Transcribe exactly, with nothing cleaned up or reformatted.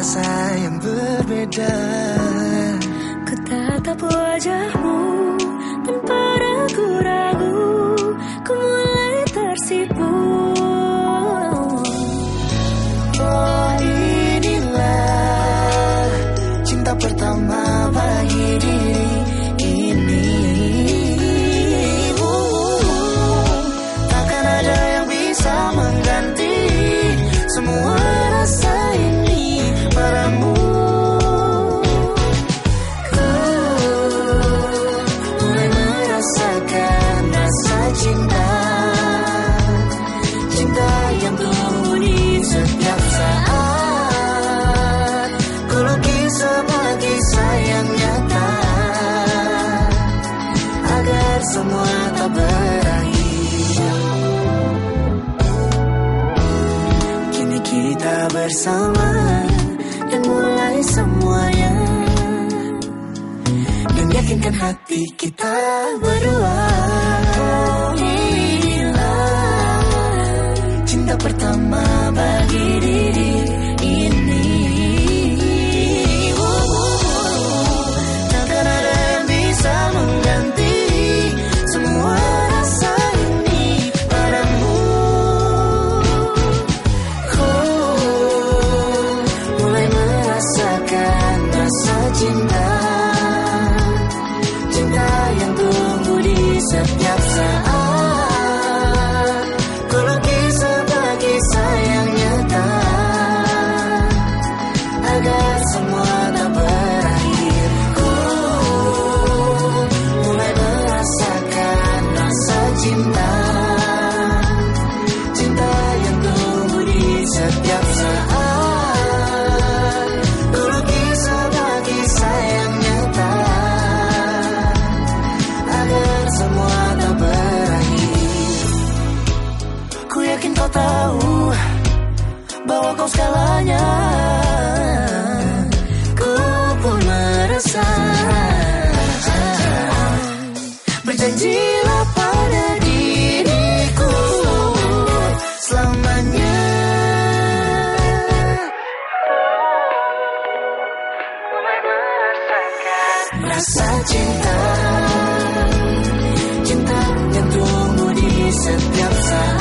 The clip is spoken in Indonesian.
rasa yang berbeda. Ku tatap wajahmu tanpa ragu-ragu, ku mulai tersipu. Oh, inilah cinta pertama bagi diri ini. Oh, takkan ada yang bisa mengganti semua rasa ini padamu. Ku mulai merasakan rasa cinta, cinta yang tumbuh di setiap saat. Ku lukis sebagai sayang nyata agar semua tak berakhir. Kini kita bersama dan mulai semuanya, dan yakinkan hati kita berdua. Oh, inilah cinta pertama bagi diri ini. Oh, oh, oh. Takkan ada yang bisa mengganti semua rasa ini padamu. Oh, mulai merasakan rasa cinta, cinta yang tumbuh di setiap saat. Ku lukis sebagai sayang nyata agar semua tak berakhir. Ku mulai merasakan rasa cinta, cinta yang tumbuh di setiap saat. Ku lukis sebagai sayang nyata agar semua tak berakhir. Ku yakin kau tahu bahwa kau segalanya. Ku pun merasa. Berjanjilah pada diriku selamanya. Mulai merasakan rasa cinta, cinta yang tumbuh di setiap saat.